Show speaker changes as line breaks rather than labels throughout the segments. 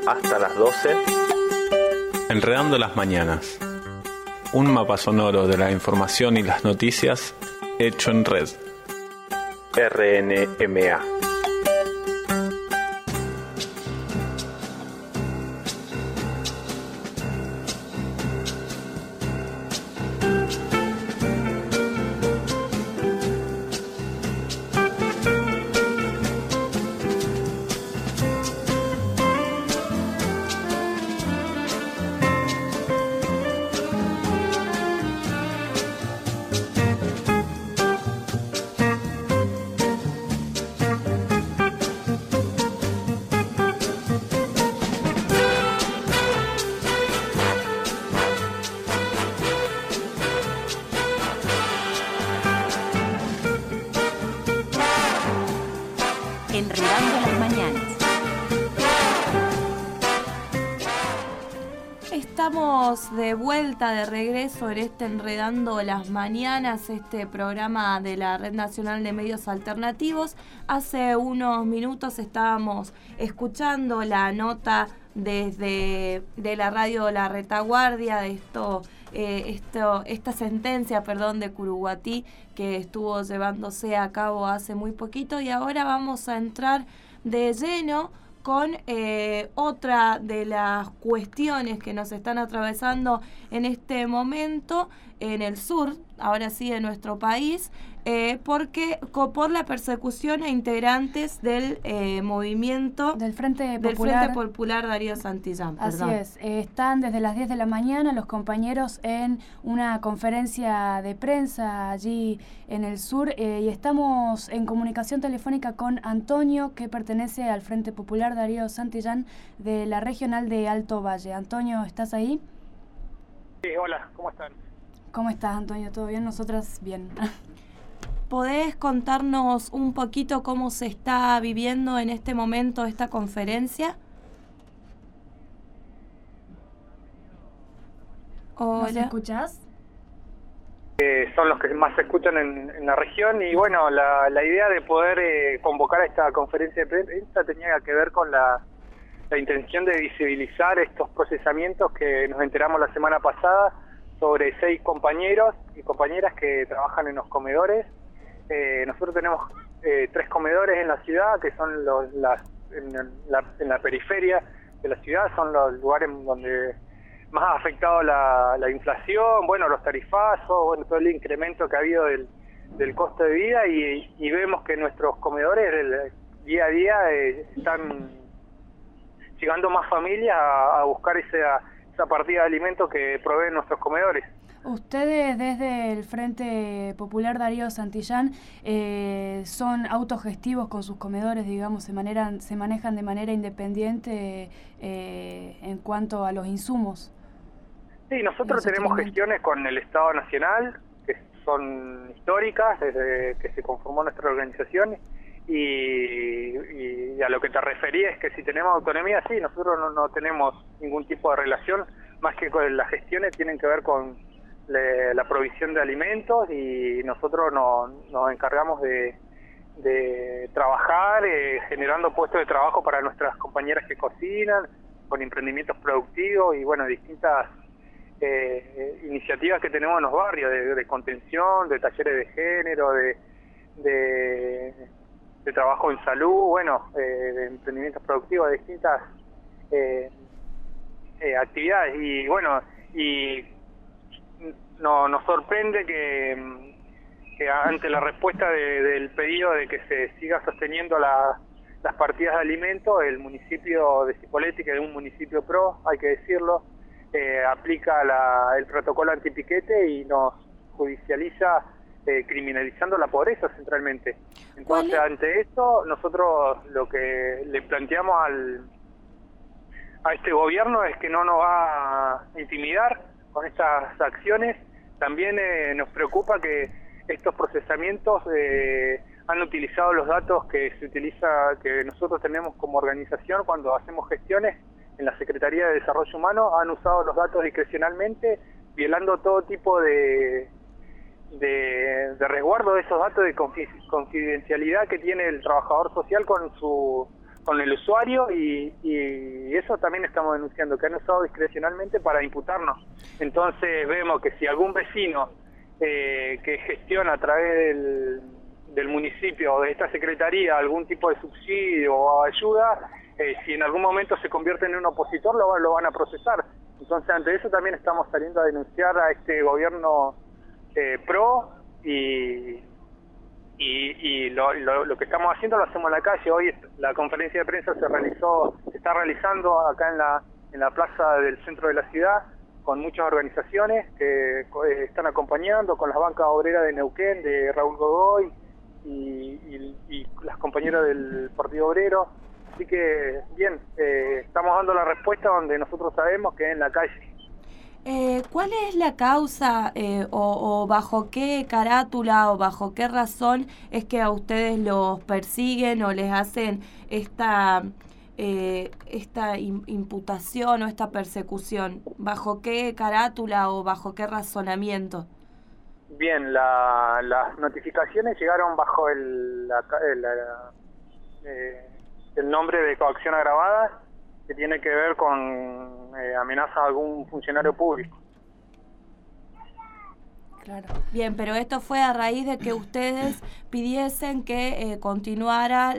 hasta las 12. Enredando las mañanas. Un mapa sonoro de la información y las noticias hecho en red. RNMA.
Enredando las mañanas. Estamos de vuelta, de regreso en este Enredando las Mañanas, este programa de la Red Nacional de Medios Alternativos. Hace unos minutos estábamos escuchando la nota de la radio La Retaguardia de esta sentencia, de Curuguatí, que estuvo llevándose a cabo hace muy poquito, y ahora vamos a entrar de lleno con otra de las cuestiones que nos están atravesando en este momento en el sur, ahora sí, de nuestro país, porque por la persecución a integrantes del movimiento
del Frente
Popular Darío Santillán.
Así es, están desde las 10 de la mañana los compañeros en una conferencia de prensa allí en el sur, y estamos en comunicación telefónica con Antonio, que pertenece al Frente Popular Darío Santillán de la regional de Alto Valle. Antonio, ¿estás ahí?
Sí, hola, ¿cómo están?
¿Cómo estás, Antonio? ¿Todo bien? Nosotras bien.
¿Podés contarnos un poquito cómo se está viviendo en este momento esta conferencia? Hola.
¿Nos escuchás?
Son los que más se escuchan en la región, y bueno, la idea de poder convocar a esta conferencia de prensa tenía que ver con la intención de visibilizar estos procesamientos que nos enteramos la semana pasada sobre 6 compañeros y compañeras que trabajan en los comedores. Nosotros tenemos 3 comedores en la ciudad, que son en la periferia de la ciudad, son los lugares donde más ha afectado la inflación, bueno, los tarifazos, bueno, todo el incremento que ha habido del costo de vida, y vemos que nuestros comedores día a día están llegando más familias a buscar esa partida de alimentos que proveen nuestros comedores.
Ustedes desde el Frente Popular Darío Santillán son autogestivos con sus comedores, digamos, se manejan de manera independiente en cuanto a los insumos.
Sí, nosotros tenemos gestiones con el Estado Nacional, que son históricas desde que se conformó nuestra organización, y a lo que te refería es que si tenemos autonomía, sí, nosotros no tenemos ningún tipo de relación, más que con las gestiones tienen que ver con la provisión de alimentos, y nosotros nos encargamos de trabajar generando puestos de trabajo para nuestras compañeras que cocinan, con emprendimientos productivos y bueno, distintas iniciativas que tenemos en los barrios de contención, de talleres de género, de trabajo en salud, bueno, de emprendimientos productivos, de distintas actividades. Y bueno, nos sorprende que ante la respuesta del pedido de que se siga sosteniendo las partidas de alimentos, el municipio de Cipolletti, que es un municipio pro, hay que decirlo, aplica el protocolo antipiquete y nos judicializa criminalizando la pobreza centralmente. Entonces, ante esto, nosotros lo que le planteamos a este gobierno es que no nos va a intimidar con estas acciones. También nos preocupa que estos procesamientos han utilizado los datos que nosotros tenemos como organización cuando hacemos gestiones en la Secretaría de Desarrollo Humano, han usado los datos discrecionalmente, violando todo tipo de resguardo de esos datos de confidencialidad que tiene el trabajador social con con el usuario y eso también estamos denunciando, que han usado discrecionalmente para imputarnos. Entonces vemos que si algún vecino que gestiona a través del municipio o de esta secretaría algún tipo de subsidio o ayuda, si en algún momento se convierte en un opositor lo van a procesar. Entonces ante eso también estamos saliendo a denunciar a este gobierno pro y lo que estamos haciendo lo hacemos en la calle. Hoy la conferencia de prensa se está realizando acá en la plaza del centro de la ciudad con muchas organizaciones que están acompañando, con las bancas obreras de Neuquén, de Raúl Godoy y las compañeras del Partido Obrero. Así que bien, estamos dando la respuesta donde nosotros sabemos que es en la calle.
¿Cuál es la causa o bajo qué carátula o bajo qué razón es que a ustedes los persiguen o les hacen esta imputación o esta persecución? ¿Bajo qué carátula o bajo qué razonamiento?
Bien, las notificaciones llegaron bajo el nombre de coacción agravada, que tiene que ver con amenaza a algún funcionario público.
Claro. Bien, pero esto fue a raíz de que ustedes pidiesen que continuara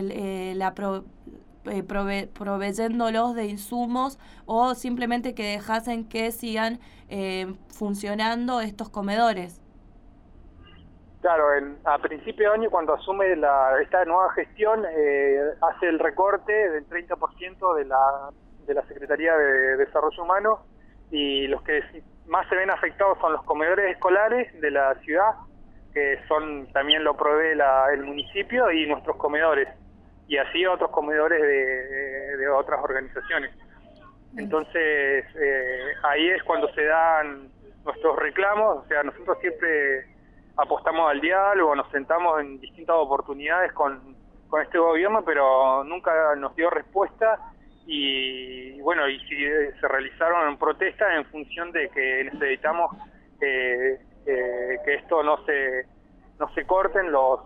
proveyéndolos de insumos o simplemente que dejasen que sigan funcionando estos comedores.
Claro, a principio de año, cuando asume esta nueva gestión, hace el recorte del 30% de la Secretaría de Desarrollo Humano, y los que más se ven afectados son los comedores escolares de la ciudad, que también lo provee el municipio, y nuestros comedores, y así otros comedores de otras organizaciones. Entonces, ahí es cuando se dan nuestros reclamos. O sea, nosotros siempre apostamos al diálogo, nos sentamos en distintas oportunidades con este gobierno, pero nunca nos dio respuesta, y bueno, y se realizaron protestas en función de que necesitamos que esto no se corten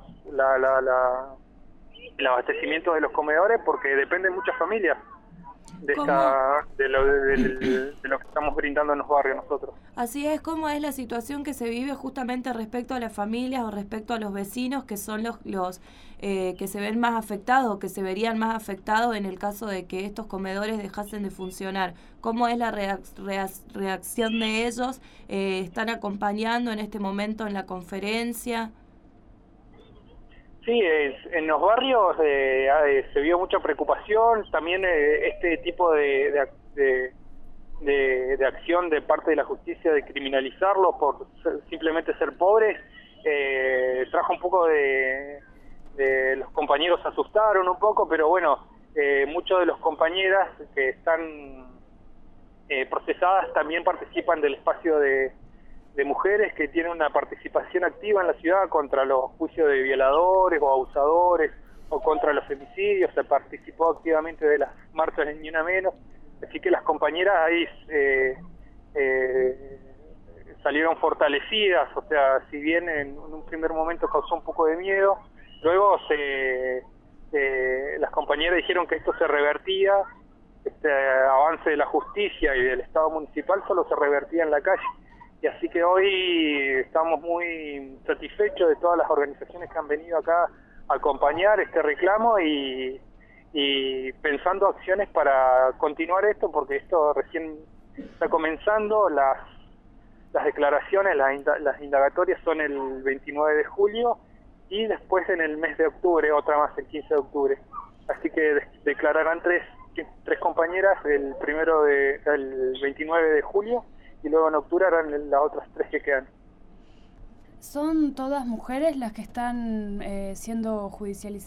el abastecimiento de los comedores, porque dependen muchas familias de lo que estamos brindando en los barrios nosotros.
Así es. ¿Cómo es la situación que se vive justamente respecto a las familias o respecto a los vecinos, que son los que se ven más afectados, que se verían más afectados en el caso de que estos comedores dejasen de funcionar? ¿Cómo es la reacción de ellos? ¿Están acompañando en este momento en la conferencia?
Sí, en los barrios se vio mucha preocupación. También este tipo de acción de parte de la justicia de criminalizarlos por simplemente ser pobres, trajo un poco los compañeros se asustaron un poco, pero bueno, muchos de los compañeras que están procesadas también participan del espacio de mujeres, que tienen una participación activa en la ciudad contra los juicios de violadores o abusadores o contra los femicidios. Se participó activamente de las marchas de Ni Una Menos, así que las compañeras ahí salieron fortalecidas. O sea, si bien en un primer momento causó un poco de miedo, luego las compañeras dijeron que esto se revertía, este avance de la justicia y del Estado municipal solo se revertía en la calle. Y así que hoy estamos muy satisfechos de todas las organizaciones que han venido acá a acompañar este reclamo y pensando acciones para continuar esto, porque esto recién está comenzando. Las declaraciones, las indagatorias son el 29 de julio y después en el mes de octubre, otra más el 15 de octubre. Así que declararán tres compañeras el 29 de julio, y luego en octubre harán las otras 3 que quedan.
¿Son todas mujeres las que están siendo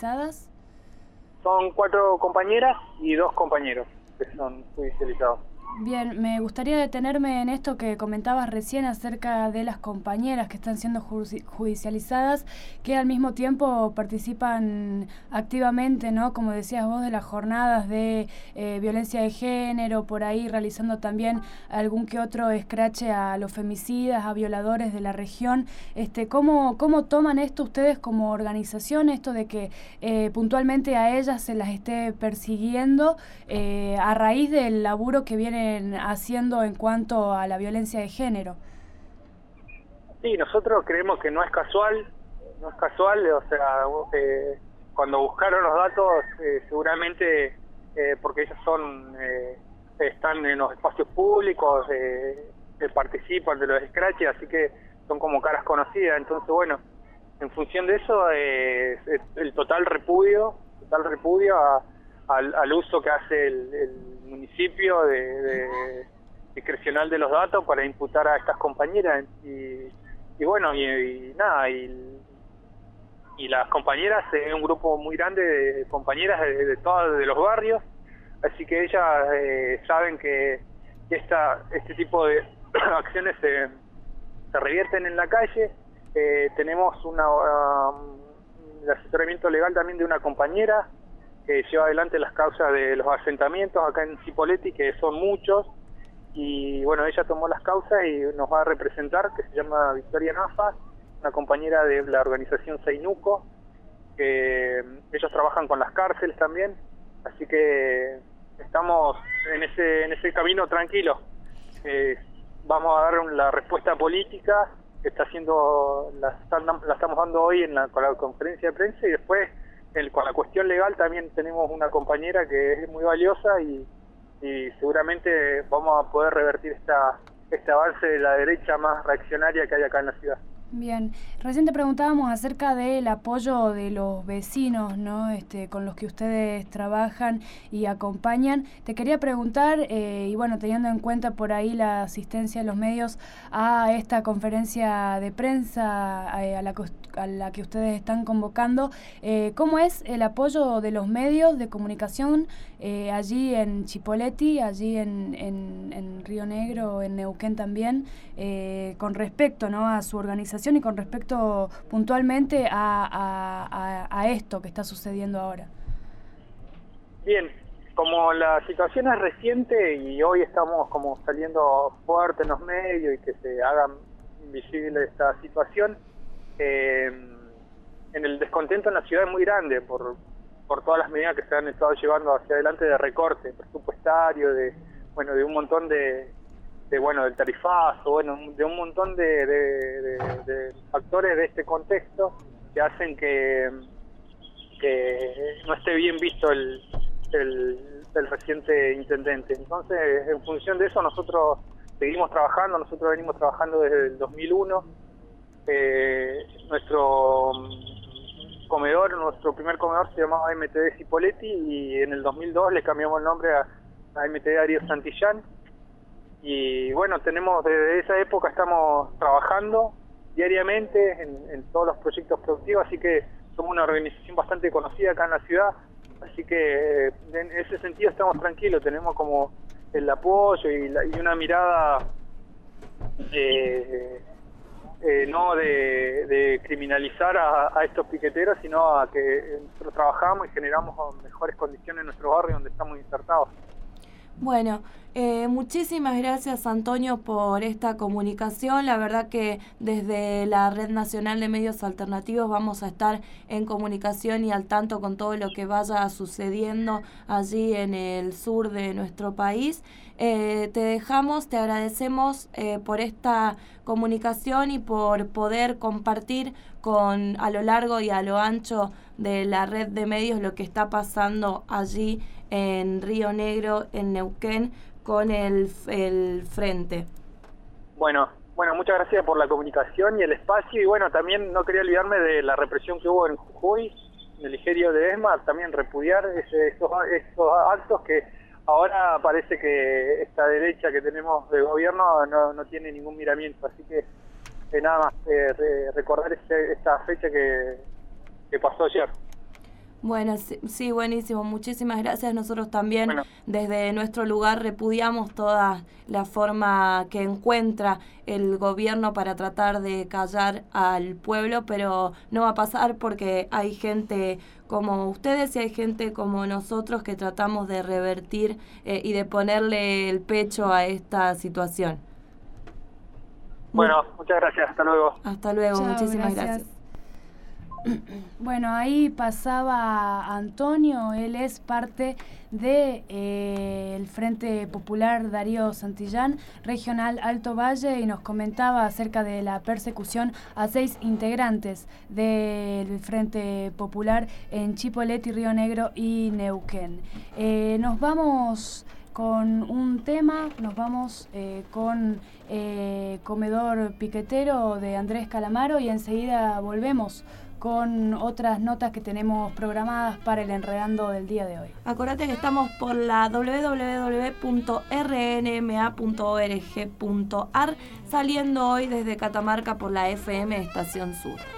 judicializadas?
Son 4 compañeras y 2 compañeros que son judicializados.
Bien, me gustaría detenerme en esto que comentabas recién acerca de las compañeras que están siendo judicializadas, que al mismo tiempo participan activamente, ¿no? Como decías vos, de las jornadas de violencia de género, por ahí realizando también algún que otro escrache a los femicidas, a violadores de la región. ¿Cómo toman esto ustedes como organización, esto de que puntualmente a ellas se las esté persiguiendo a raíz del laburo que vienen haciendo en cuanto a la violencia de género?
Sí, nosotros creemos que no es casual, o sea, cuando buscaron los datos, seguramente porque ellos están en los espacios públicos, participan de los scratches, así que son como caras conocidas. Entonces, bueno, en función de eso, el total repudio al uso que hace el municipio discrecional de los datos para imputar a estas compañeras. Y bueno, y las compañeras, es un grupo muy grande de compañeras de los barrios, así que ellas saben que este tipo de acciones se revierten en la calle. Tenemos el asesoramiento legal también de una compañera que lleva adelante las causas de los asentamientos acá en Cipolletti, que son muchos, y bueno, ella tomó las causas y nos va a representar, que se llama Victoria Nafas, una compañera de la organización Seinuco, que ellos trabajan con las cárceles también, así que estamos en ese camino tranquilo. Vamos a dar la respuesta política que la estamos dando hoy con la conferencia de prensa, y después con la cuestión legal también tenemos una compañera que es muy valiosa y seguramente vamos a poder revertir este avance de la derecha más reaccionaria que hay acá en la ciudad.
Bien, recién te preguntábamos acerca del apoyo de los vecinos, ¿no? Con los que ustedes trabajan y acompañan. Te quería preguntar, y bueno, teniendo en cuenta por ahí la asistencia de los medios a esta conferencia de prensa a la que ustedes están convocando, ¿cómo es el apoyo de los medios de comunicación allí en Cipolletti, allí en Río Negro, en Neuquén también, con respecto, ¿no?, a su organización y con respecto puntualmente a esto que está sucediendo ahora?
Bien, como la situación es reciente y hoy estamos como saliendo fuerte en los medios y que se haga visible esta situación, en el descontento en la ciudad es muy grande por todas las medidas que se han estado llevando hacia adelante de recorte presupuestario, de un montón del tarifazo, de un montón de factores de este contexto que hacen que no esté bien visto el reciente intendente. Entonces, en función de eso, nosotros venimos trabajando desde el 2001. Nuestro primer comedor se llamaba MTD Cipolletti, y en el 2002 le cambiamos el nombre a MTD Ariel Santillán. Y bueno, desde esa época estamos trabajando diariamente en todos los proyectos productivos, así que somos una organización bastante conocida acá en la ciudad, así que en ese sentido estamos tranquilos, tenemos como el apoyo y una mirada no de criminalizar a estos piqueteros, sino a que nosotros trabajamos y generamos mejores condiciones en nuestro barrio donde estamos insertados.
Bueno, muchísimas gracias, Antonio, por esta comunicación. La verdad que desde la Red Nacional de Medios Alternativos vamos a estar en comunicación y al tanto con todo lo que vaya sucediendo allí en el sur de nuestro país. Te agradecemos por esta comunicación y por poder compartir a lo largo y a lo ancho de la red de medios lo que está pasando allí en Río Negro, en Neuquén, con el frente.
Bueno, muchas gracias por la comunicación y el espacio, y bueno, también no quería olvidarme de la represión que hubo en Jujuy, en el Igerio de ESMA, también repudiar esos actos que ahora parece que esta derecha que tenemos de gobierno no tiene ningún miramiento, así que nada más recordar esta fecha que pasó ayer.
Bueno, sí, buenísimo. Muchísimas gracias. Nosotros también, desde nuestro lugar, repudiamos toda la forma que encuentra el gobierno para tratar de callar al pueblo, pero no va a pasar porque hay gente como ustedes y hay gente como nosotros que tratamos de revertir y de ponerle el pecho a esta situación.
Bueno, muchas gracias. Hasta luego.
Hasta luego.
Chao,
Muchísimas gracias.
Bueno, ahí pasaba Antonio, él es parte de el Frente Popular Darío Santillán, Regional Alto Valle, y nos comentaba acerca de la persecución a 6 integrantes del Frente Popular en Chipoleti, Río Negro y Neuquén. Nos vamos con un tema, nos vamos con Comedor Piquetero de Andrés Calamaro y enseguida volvemos con otras notas que tenemos programadas para el Enredando del día de hoy.
Acordate que estamos por la www.rnma.org.ar, saliendo hoy desde Catamarca por la FM Estación Sur.